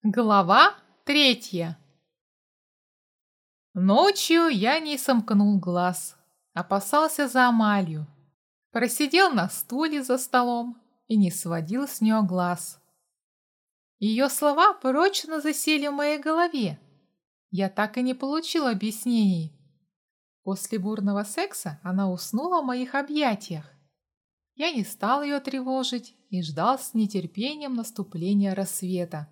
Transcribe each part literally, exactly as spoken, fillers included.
Глава третья. Ночью я не сомкнул глаз, опасался за Амалью. Просидел на стуле за столом и не сводил с нее глаз. Ее слова прочно засели в моей голове. Я так и не получил объяснений. После бурного секса она уснула в моих объятиях. Я не стал ее тревожить и ждал с нетерпением наступления рассвета.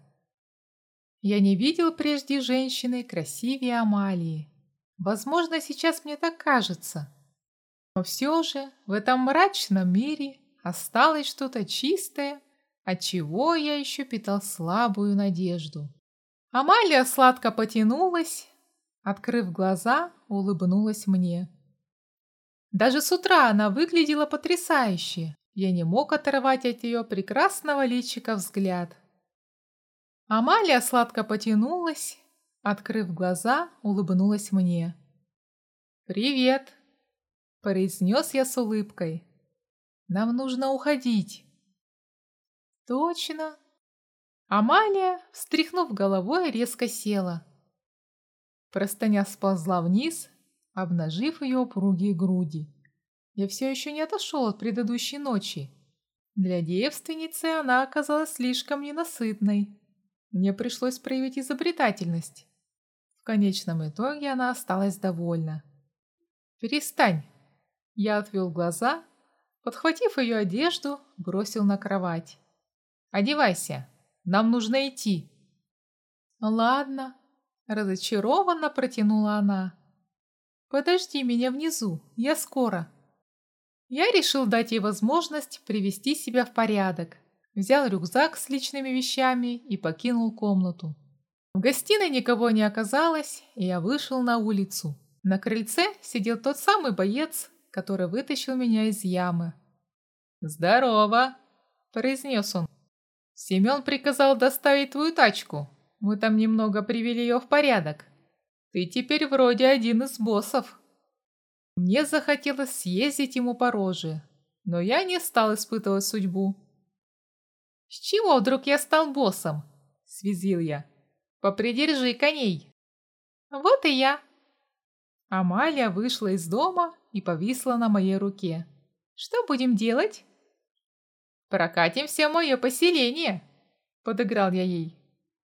Я не видел прежде женщины красивее Амалии. Возможно, сейчас мне так кажется. Но все же в этом мрачном мире осталось что-то чистое, от чего я еще питал слабую надежду. Амалия сладко потянулась, открыв глаза, улыбнулась мне. Даже с утра она выглядела потрясающе. Я не мог оторвать от ее прекрасного личика взгляд. Амалия сладко потянулась, открыв глаза, улыбнулась мне. «Привет!» – произнес я с улыбкой. «Нам нужно уходить». «Точно!» Амалия, встряхнув головой, резко села. Простыня сползла вниз, обнажив ее упругие груди. Я все еще не отошел от предыдущей ночи. Для девственницы она оказалась слишком ненасытной. Мне пришлось проявить изобретательность. В конечном итоге она осталась довольна. «Перестань!» Я отвел глаза, подхватив ее одежду, бросил на кровать. «Одевайся, нам нужно идти». «Ладно», — разочарованно протянула она. «Подожди меня внизу, я скоро». Я решил дать ей возможность привести себя в порядок. Взял рюкзак с личными вещами и покинул комнату. В гостиной никого не оказалось, и я вышел на улицу. На крыльце сидел тот самый боец, который вытащил меня из ямы. «Здорово!» – произнес он. «Семен приказал доставить твою тачку. Мы там немного привели ее в порядок. Ты теперь вроде один из боссов». Мне захотелось съездить ему по роже, но я не стал испытывать судьбу. «С чего вдруг я стал боссом?» – связил я. «Попридержи коней». «Вот и я». Амалия вышла из дома и повисла на моей руке. «Что будем делать?» «Прокатимся в мое поселение», – подыграл я ей.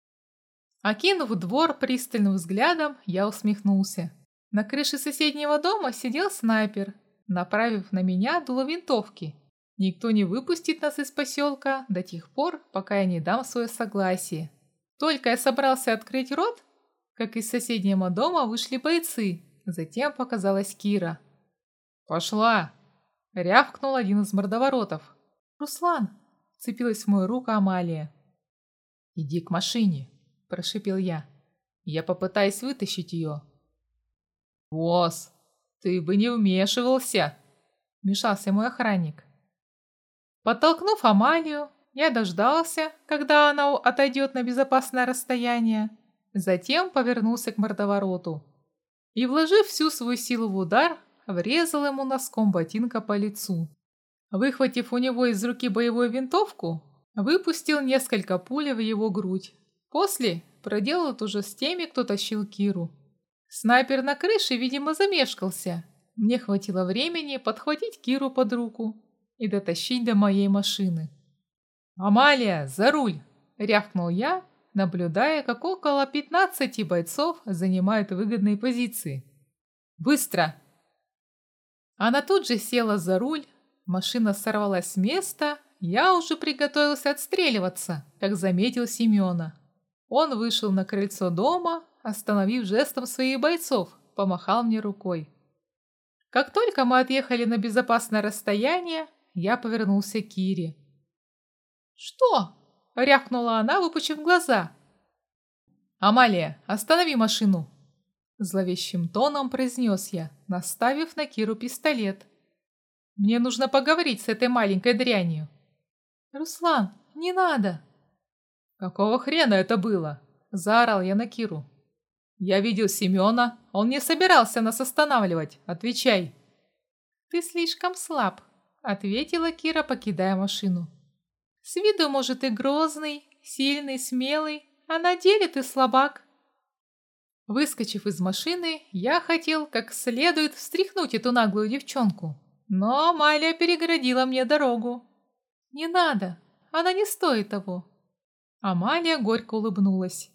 Окинув двор пристальным взглядом, я усмехнулся. На крыше соседнего дома сидел снайпер, направив на меня дуло винтовки. Никто не выпустит нас из поселка до тех пор, пока я не дам свое согласие. Только я собрался открыть рот, как из соседнего дома вышли бойцы. Затем показалась Кира. «Пошла!» — рявкнул один из мордоворотов. «Руслан!» — вцепилась в мою руку Амалия. «Иди к машине!» — прошипел я. «Я попытаюсь вытащить ее». «Босс, ты бы не вмешивался!» — вмешался мой охранник. Подтолкнув Амалию, я дождался, когда она отойдет на безопасное расстояние, затем повернулся к мордовороту и, вложив всю свою силу в удар, врезал ему носком ботинка по лицу. Выхватив у него из руки боевую винтовку, выпустил несколько пуль в его грудь. После проделал то же с теми, кто тащил Киру. Снайпер на крыше, видимо, замешкался. Мне хватило времени подхватить Киру под руку и дотащить до моей машины. «Амалия, за руль!» – рявкнул я, наблюдая, как около пятнадцати бойцов занимают выгодные позиции. «Быстро!» Она тут же села за руль, машина сорвалась с места, я уже приготовился отстреливаться, как заметил Семена. Он вышел на крыльцо дома, остановив жестом своих бойцов, помахал мне рукой. Как только мы отъехали на безопасное расстояние, я повернулся к Кире. «Что?» — рявкнула она, выпучив глаза. «Амалия, останови машину!» Зловещим тоном произнес я, наставив на Киру пистолет. «Мне нужно поговорить с этой маленькой дрянью». «Руслан, не надо!» «Какого хрена это было?» — заорал я на Киру. «Я видел Семена, он не собирался нас останавливать. Отвечай!» «Ты слишком слаб», — ответила Кира, покидая машину. «С виду, может, и грозный, сильный, смелый, а на деле ты слабак». Выскочив из машины, я хотел как следует встряхнуть эту наглую девчонку, но Амалия перегородила мне дорогу. «Не надо, она не стоит того». Амалия горько улыбнулась.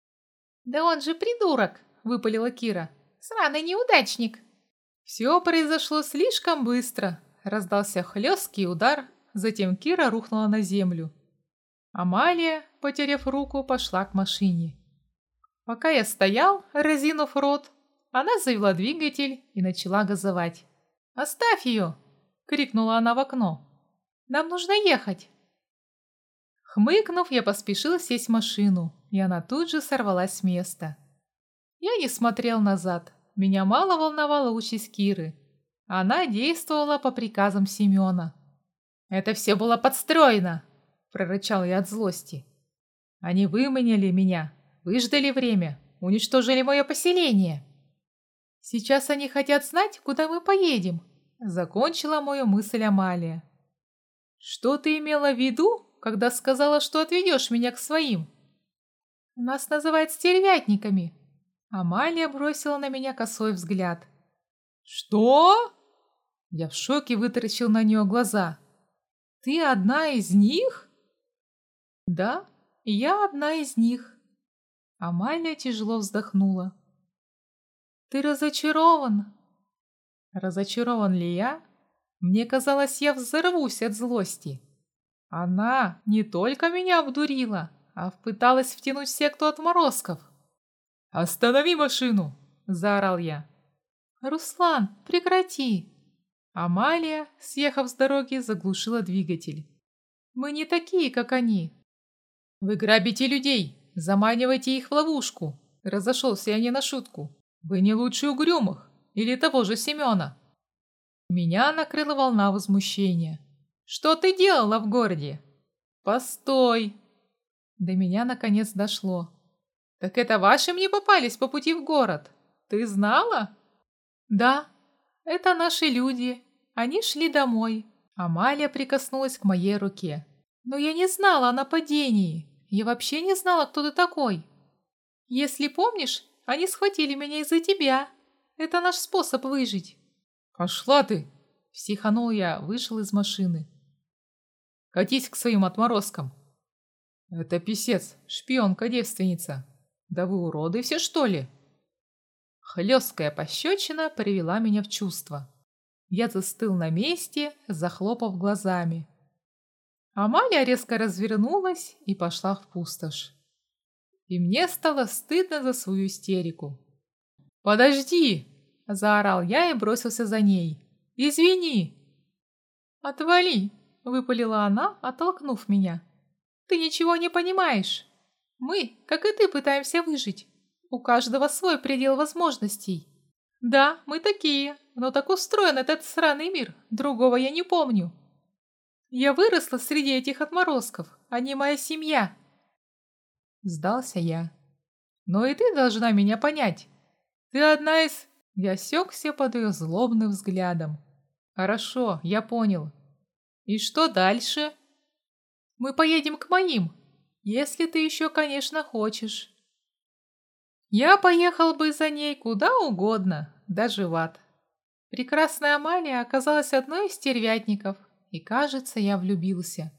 «Да он же придурок!» — выпалила Кира. «Сраный неудачник!» Все произошло слишком быстро. Раздался хлесткий удар, затем Кира рухнула на землю. Амалия, потеряв руку, пошла к машине. Пока я стоял, разинув рот, она завела двигатель и начала газовать. «Оставь ее!» — крикнула она в окно. «Нам нужно ехать!» Хмыкнув, я поспешил сесть в машину, и она тут же сорвалась с места. Я не смотрел назад. Меня мало волновала участь Киры. Она действовала по приказам Семена. «Это все было подстроено!» – прорычал я от злости. «Они выманили меня, выждали время, уничтожили мое поселение. Сейчас они хотят знать, куда мы поедем», – закончила мою мысль Амалия. «Что ты имела в виду, когда сказала, что отведешь меня к своим?» «Нас называют стервятниками». Амалия бросила на меня косой взгляд. «Что?» Я в шоке вытаращил на нее глаза. «Ты одна из них?» «Да, я одна из них». Амалия тяжело вздохнула. «Ты разочарован?» Разочарован ли я? Мне казалось, я взорвусь от злости. Она не только меня обдурила, а пыталась втянуть в секту отморозков. «Останови машину!» – заорал я. «Руслан, прекрати!» Амалия, съехав с дороги, заглушила двигатель. «Мы не такие, как они!» «Вы грабите людей, заманиваете их в ловушку!» Разошелся я не на шутку. «Вы не лучше Угрюмых или того же Семена!» Меня накрыла волна возмущения. «Что ты делала в городе?» «Постой!» До меня наконец дошло. «Так это ваши мне попались по пути в город? Ты знала?» «Да, это наши люди. Они шли домой». Амалия прикоснулась к моей руке. «Но я не знала о нападении. Я вообще не знала, кто ты такой. Если помнишь, они схватили меня из-за тебя. Это наш способ выжить». «Пошла ты!» – психанул я, вышел из машины. «Катись к своим отморозкам». «Это писец, шпионка-девственница. Да вы уроды все, что ли?» Хлесткая пощечина привела меня в чувство. Я застыл на месте, захлопав глазами. Амалия резко развернулась и пошла в пустошь. И мне стало стыдно за свою истерику. «Подожди!» – заорал я и бросился за ней. «Извини!» «Отвали!» – выпалила она, оттолкнув меня. «Ты ничего не понимаешь. Мы, как и ты, пытаемся выжить. У каждого свой предел возможностей. Да, мы такие, но так устроен этот сраный мир, другого я не помню. Я выросла среди этих отморозков, они моя семья». Сдался я. «Но и ты должна меня понять. Ты одна из...» Я осекся под ее злобным взглядом. «Хорошо, я понял. И что дальше?» «Мы поедем к моим, если ты еще, конечно, хочешь». Я поехал бы за ней куда угодно, даже в ад. Прекрасная Амалия оказалась одной из стервятников, и, кажется, я влюбился.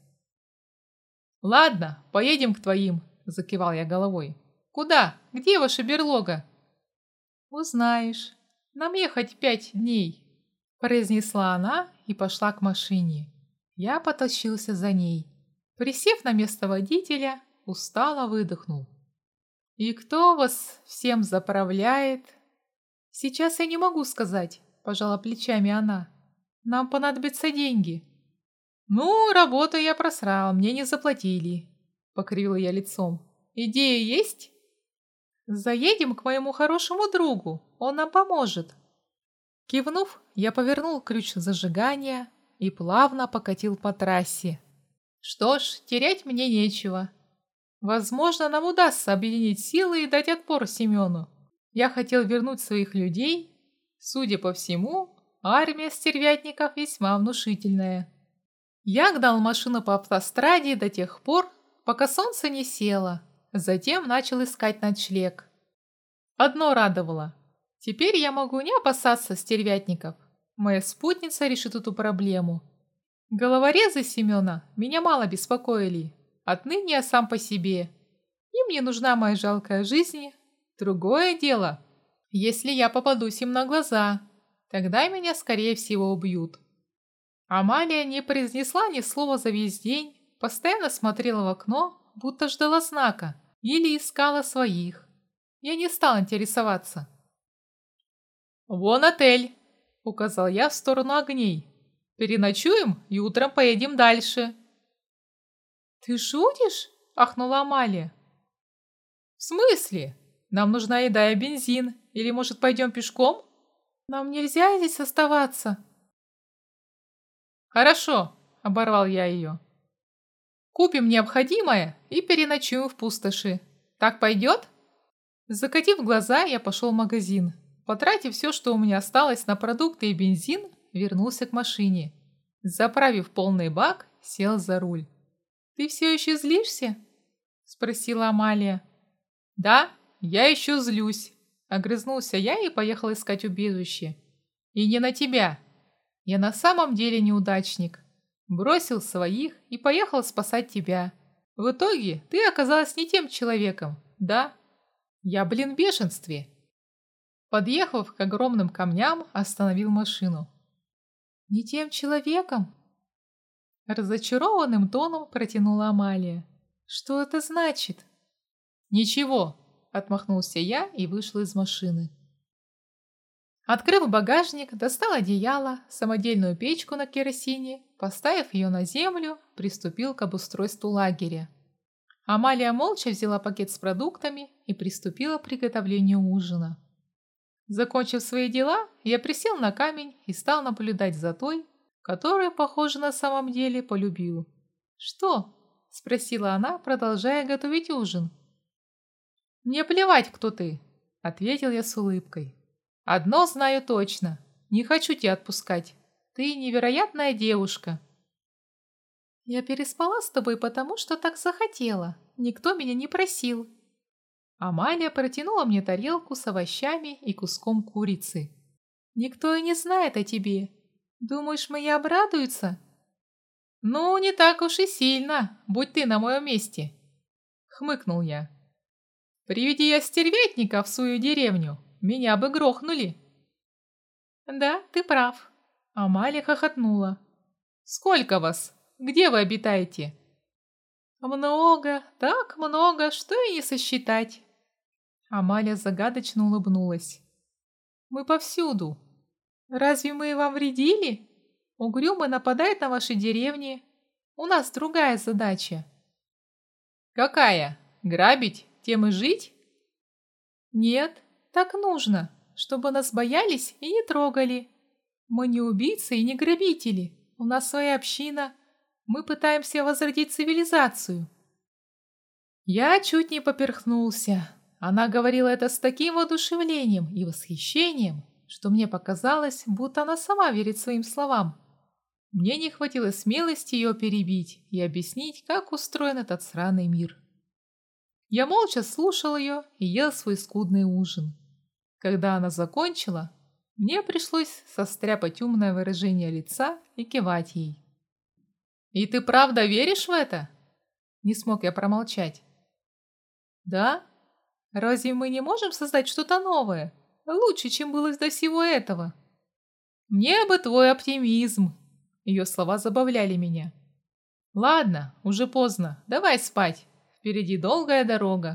«Ладно, поедем к твоим», — закивал я головой. «Куда? Где ваша берлога?» «Узнаешь. Нам ехать пять дней», — произнесла она и пошла к машине. Я потащился за ней. Присев на место водителя, устало выдохнул. «И кто вас всем заправляет?» «Сейчас я не могу сказать», – пожала плечами она. «Нам понадобятся деньги». «Ну, работу я просрал, мне не заплатили», – покривила я лицом. «Идея есть?» «Заедем к моему хорошему другу, он нам поможет». Кивнув, я повернул ключ зажигания и плавно покатил по трассе. Что ж, терять мне нечего. Возможно, нам удастся объединить силы и дать отпор Семену. Я хотел вернуть своих людей. Судя по всему, армия стервятников весьма внушительная. Я гнал машину по автостраде до тех пор, пока солнце не село. Затем начал искать ночлег. Одно радовало. Теперь я могу не опасаться стервятников. Моя спутница решит эту проблему. Головорезы Семена меня мало беспокоили. Отныне я сам по себе. Им не нужна моя жалкая жизнь. Другое дело, если я попадусь им на глаза, тогда меня, скорее всего, убьют. Амалия не произнесла ни слова за весь день, постоянно смотрела в окно, будто ждала знака или искала своих. Я не стал интересоваться. «Вон отель», — указал я в сторону огней. «Переночуем и утром поедем дальше». «Ты шутишь?» — ахнула Амалия. «В смысле? Нам нужна еда и бензин. Или, может, пойдем пешком? Нам нельзя здесь оставаться». «Хорошо», — оборвал я ее. «Купим необходимое и переночуем в пустоши. Так пойдет?» Закатив глаза, я пошел в магазин. Потратив все, что у меня осталось на продукты и бензин, вернулся к машине. Заправив полный бак, сел за руль. «Ты все еще злишься?» — спросила Амалия. «Да, я еще злюсь», — огрызнулся я и поехал искать убежище. «И не на тебя. Я на самом деле неудачник. Бросил своих и поехал спасать тебя. В итоге ты оказалась не тем человеком, да? Я, блин, в бешенстве». Подъехав к огромным камням, остановил машину. «Не тем человеком?» Разочарованным тоном протянула Амалия. «Что это значит?» «Ничего», — отмахнулся я и вышел из машины. Открыв багажник, достал одеяло, самодельную печку на керосине, поставив ее на землю, приступил к обустройству лагеря. Амалия молча взяла пакет с продуктами и приступила к приготовлению ужина. Закончив свои дела, я присел на камень и стал наблюдать за той, которую, похоже, на самом деле полюбил. «Что?» – спросила она, продолжая готовить ужин. «Мне плевать, кто ты», – ответил я с улыбкой. «Одно знаю точно. Не хочу тебя отпускать. Ты невероятная девушка». «Я переспала с тобой, потому что так захотела. Никто меня не просил». Амалия протянула мне тарелку с овощами и куском курицы. «Никто и не знает о тебе. Думаешь, мои обрадуются?» «Ну, не так уж и сильно, будь ты на моем месте», — хмыкнул я. «Приведи я стервятника в свою деревню, меня бы грохнули». «Да, ты прав», — Амалия хохотнула. «Сколько вас? Где вы обитаете?» «Много, так много, что и не сосчитать». Амалия загадочно улыбнулась. «Мы повсюду. Разве мы вам вредили? Угрюмы нападают на ваши деревни. У нас другая задача». «Какая? Грабить? Тем и жить?» «Нет, так нужно, чтобы нас боялись и не трогали. Мы не убийцы и не грабители. У нас своя община. Мы пытаемся возродить цивилизацию». Я чуть не поперхнулся. Она говорила это с таким воодушевлением и восхищением, что мне показалось, будто она сама верит своим словам. Мне не хватило смелости ее перебить и объяснить, как устроен этот сраный мир. Я молча слушал ее и ел свой скудный ужин. Когда она закончила, мне пришлось состряпать умное выражение лица и кивать ей. «И ты правда веришь в это?» Не смог я промолчать. «Да? Разве мы не можем создать что-то новое, лучше, чем было до всего этого?» «Мне бы твой оптимизм!» Ее слова забавляли меня. «Ладно, уже поздно, давай спать, впереди долгая дорога».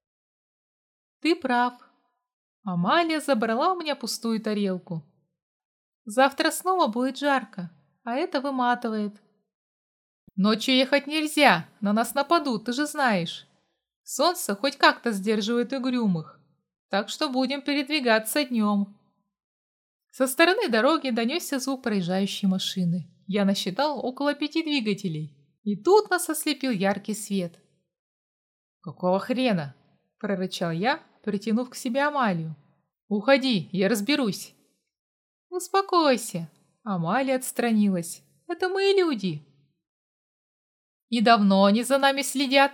«Ты прав». Амалия забрала у меня пустую тарелку. «Завтра снова будет жарко, а это выматывает». «Ночью ехать нельзя, на нас нападут, ты же знаешь. Солнце хоть как-то сдерживает угрюмых, так что будем передвигаться днем». Со стороны дороги донесся звук проезжающей машины. Я насчитал около пяти двигателей, и тут нас ослепил яркий свет. «Какого хрена?» – прорычал я, притянув к себе Амалию. «Уходи, я разберусь». «Успокойся», – Амалия отстранилась. «Это мои люди». «И давно они за нами следят?»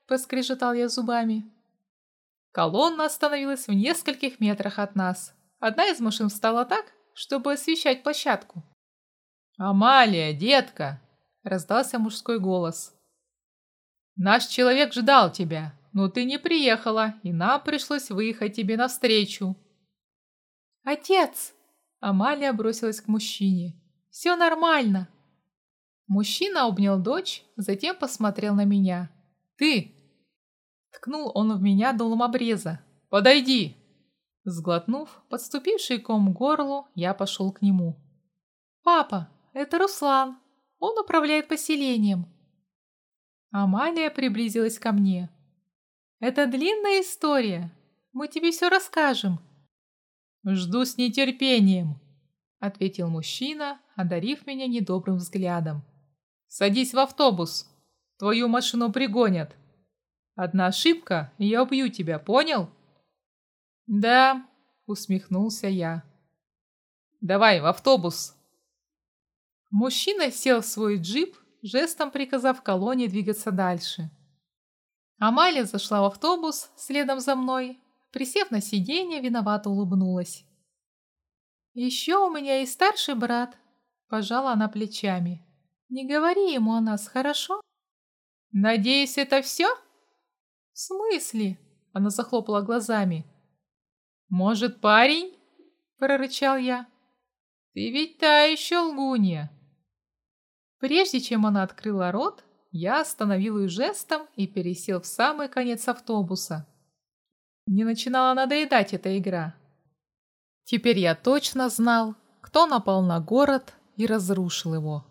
поскрежетал я зубами. Колонна остановилась в нескольких метрах от нас. Одна из машин встала так, чтобы освещать площадку. «Амалия, детка!» — раздался мужской голос. «Наш человек ждал тебя, но ты не приехала, и нам пришлось выехать тебе навстречу». «Отец!» — Амалия бросилась к мужчине. «Все нормально!» Мужчина обнял дочь, затем посмотрел на меня. «Ты!» — ткнул он в меня дулом обреза. «Подойди!» Сглотнув подступивший ком к горлу, я пошел к нему. «Папа, это Руслан. Он управляет поселением». Амалия приблизилась ко мне. «Это длинная история. Мы тебе все расскажем». «Жду с нетерпением», — ответил мужчина, одарив меня недобрым взглядом. «Садись в автобус. Твою машину пригонят. Одна ошибка, и я убью тебя, понял?» «Да», — усмехнулся я. «Давай, в автобус». Мужчина сел в свой джип, жестом приказав колонне двигаться дальше. Амалия зашла в автобус следом за мной, присев на сиденье, виновато улыбнулась. «Еще у меня есть старший брат», — пожала она плечами. «Не говори ему о нас, хорошо?» «Надеюсь, это все?» «В смысле?» — она захлопала глазами. «Может, парень?» — прорычал я. «Ты ведь та еще лгунья». Прежде чем она открыла рот, я остановил ее жестом и пересел в самый конец автобуса. Мне начинала надоедать эта игра. Теперь я точно знал, кто напал на город и разрушил его.